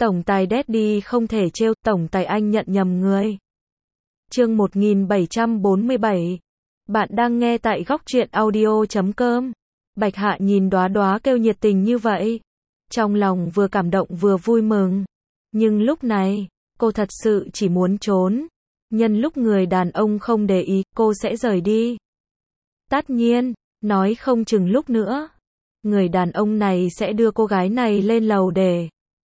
Tổng tài Daddy không thể trêu, tổng tài anh nhận nhầm người. Chương 1747. Bạn đang nghe tại góc truyện audio.com. Bạch Hạ nhìn Đóa Đóa kêu nhiệt tình như vậy, trong lòng vừa cảm động vừa vui mừng. Nhưng lúc này, cô thật sự chỉ muốn trốn. Nhân lúc người đàn ông không để ý, cô sẽ rời đi. Tất nhiên, nói không chừng lúc nữa, người đàn ông này sẽ đưa cô gái này lên lầu để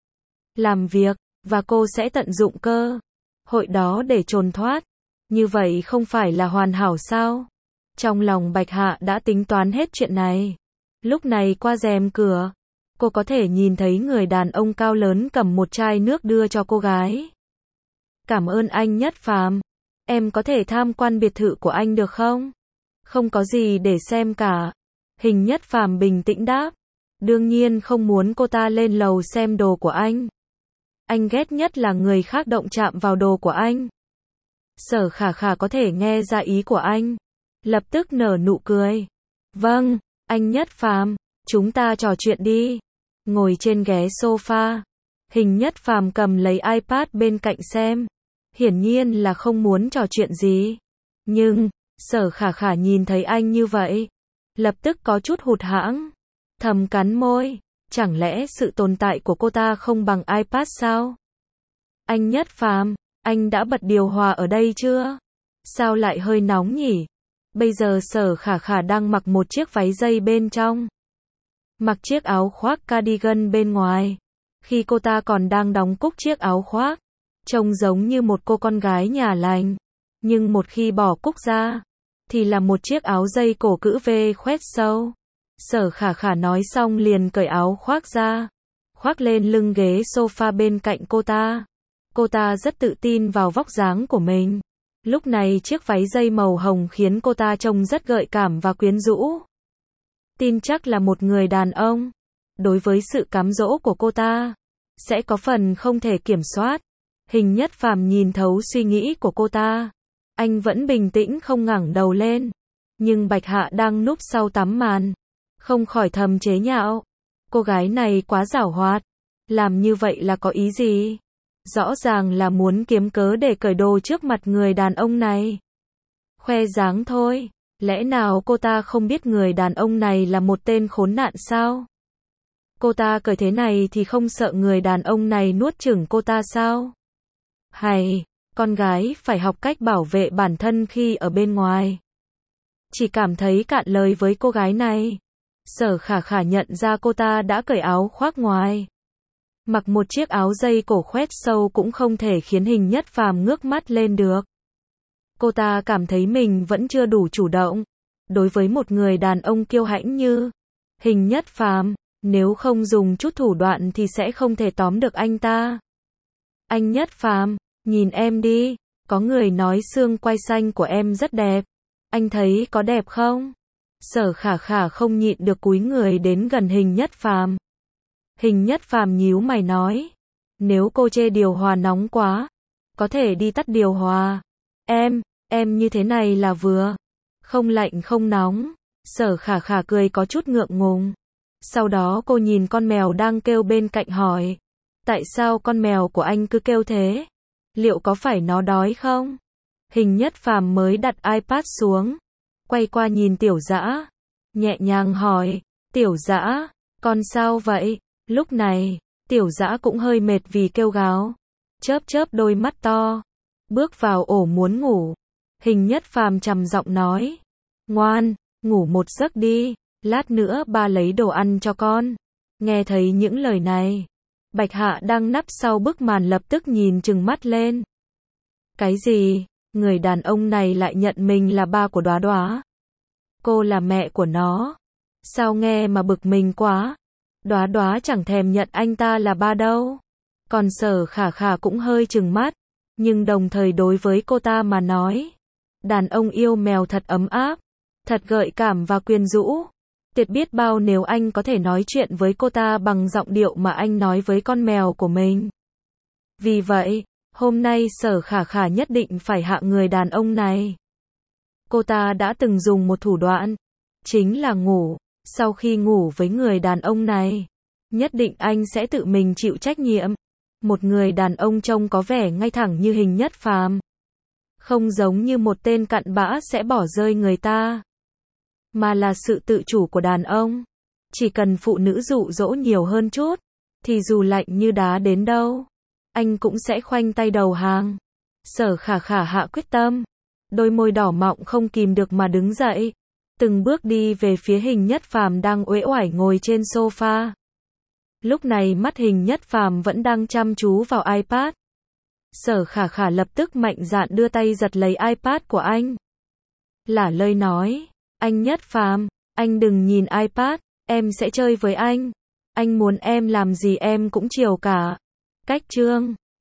làm việc, và cô sẽ tận dụng cơ hội đó để trốn thoát. Như vậy không phải là hoàn hảo sao? Trong lòng Bạch Hạ đã tính toán hết chuyện này. Lúc này qua rèm cửa, cô có thể nhìn thấy người đàn ông cao lớn cầm một chai nước đưa cho cô gái. Cảm ơn anh Nhất Phàm. Em có thể tham quan biệt thự của anh được không? Không có gì để xem cả. Hình Nhất Phàm bình tĩnh đáp. Đương nhiên không muốn cô ta lên lầu xem đồ của anh. Anh ghét nhất là người khác động chạm vào đồ của anh. Sở Khả Khả có thể nghe ra ý của anh, lập tức nở nụ cười. Vâng, anh Nhất Phàm, chúng ta trò chuyện đi. Ngồi trên ghế sofa, Hình Nhất Phàm cầm lấy iPad bên cạnh xem. Hiển nhiên là không muốn trò chuyện gì. Nhưng, Sở Khả Khả nhìn thấy anh như vậy, lập tức có chút hụt hẫng, thầm cắn môi. Chẳng lẽ sự tồn tại của cô ta không bằng iPad sao? Anh Nhất Phàm, anh đã bật điều hòa ở đây chưa? Sao lại hơi nóng nhỉ? Bây giờ Sở Khả Khả đang mặc một chiếc váy dây bên trong, mặc chiếc áo khoác cardigan bên ngoài. Khi cô ta còn đang đóng cúc chiếc áo khoác, trông giống như một cô con gái nhà lành. Nhưng một khi bỏ cúc ra, thì là một chiếc áo dây cổ cữ V khoét sâu. Sở Khả Khả nói xong liền cởi áo khoác ra, khoác lên lưng ghế sofa bên cạnh cô ta. Cô ta rất tự tin vào vóc dáng của mình. Lúc này chiếc váy dây màu hồng khiến cô ta trông rất gợi cảm và quyến rũ. Tin chắc là một người đàn ông, đối với sự cám dỗ của cô ta, sẽ có phần không thể kiểm soát. Hình Nhất Phàm nhìn thấu suy nghĩ của cô ta. Anh vẫn bình tĩnh không ngẩng đầu lên. Nhưng Bạch Hạ đang núp sau tấm màn, không khỏi thầm chế nhạo. Cô gái này quá giảo hoạt. Làm như vậy là có ý gì? Rõ ràng là muốn kiếm cớ để cởi đồ trước mặt người đàn ông này. Khoe dáng thôi. Lẽ nào cô ta không biết người đàn ông này là một tên khốn nạn sao? Cô ta cởi thế này thì không sợ người đàn ông này nuốt chửng cô ta sao? Hay, con gái phải học cách bảo vệ bản thân khi ở bên ngoài. Chỉ cảm thấy cạn lời với cô gái này. Sở Khả Khả nhận ra cô ta đã cởi áo khoác ngoài. Mặc một chiếc áo dây cổ khoét sâu cũng không thể khiến Hình Nhất Phàm ngước mắt lên được. Cô ta cảm thấy mình vẫn chưa đủ chủ động đối với một người đàn ông kiêu hãnh như Hình Nhất Phàm. Nếu không dùng chút thủ đoạn thì sẽ không thể tóm được anh ta. Anh Nhất Phàm, nhìn em đi, có người nói xương quai xanh của em rất đẹp. Anh thấy có đẹp không? Sở Khả Khả không nhịn được cúi người đến gần Hình Nhất Phàm. Hình Nhất Phàm nhíu mày nói, nếu cô chê điều hòa nóng quá, có thể đi tắt điều hòa. Em như thế này là vừa, không lạnh không nóng. Sở Khả Khả cười có chút ngượng ngùng. Sau đó cô nhìn con mèo đang kêu bên cạnh hỏi, tại sao con mèo của anh cứ kêu thế? Liệu có phải nó đói không? Hình Nhất Phàm mới đặt iPad xuống, quay qua nhìn Tiểu Dã, nhẹ nhàng hỏi, Tiểu Dã, con sao vậy? Lúc này, Tiểu Dã cũng hơi mệt vì kêu gào, chớp chớp đôi mắt to, bước vào ổ muốn ngủ. Hình Nhất Phàm trầm giọng nói, ngoan, ngủ một giấc đi, lát nữa ba lấy đồ ăn cho con. Nghe thấy những lời này, Bạch Hạ đang nấp sau bức màn lập tức nhìn trừng mắt lên. Cái gì? Người đàn ông này lại nhận mình là ba của Đóa Đóa. Cô là mẹ của nó. Sao nghe mà bực mình quá. Đóa Đóa chẳng thèm nhận anh ta là ba đâu. Còn Sở Khả Khả cũng hơi trừng mắt, nhưng đồng thời đối với cô ta mà nói, đàn ông yêu mèo thật ấm áp, thật gợi cảm và quyến rũ. Tuyệt biết bao nếu anh có thể nói chuyện với cô ta bằng giọng điệu mà anh nói với con mèo của mình. Vì vậy, hôm nay Sở Khả Khả nhất định phải hạ người đàn ông này. Cô ta đã từng dùng một thủ đoạn, chính là ngủ. Sau khi ngủ với người đàn ông này, nhất định anh sẽ tự mình chịu trách nhiệm. Một người đàn ông trông có vẻ ngay thẳng như Hình Nhất Phàm. Không giống như một tên cặn bã sẽ bỏ rơi người ta. Mà là sự tự chủ của đàn ông. Chỉ cần phụ nữ dụ dỗ nhiều hơn chút, thì dù lạnh như đá đến đâu, anh cũng sẽ khoanh tay đầu hàng. Sở Khả Khả hạ quyết tâm. Đôi môi đỏ mọng không kìm được mà đứng dậy. Từng bước đi về phía Hình Nhất Phàm đang uể oải ngồi trên sofa. Lúc này mắt Hình Nhất Phàm vẫn đang chăm chú vào iPad. Sở Khả Khả lập tức mạnh dạn đưa tay giật lấy iPad của anh. Lả lơi nói, anh Nhất Phàm, anh đừng nhìn iPad, em sẽ chơi với anh. Anh muốn em làm gì em cũng chiều cả. Cách chương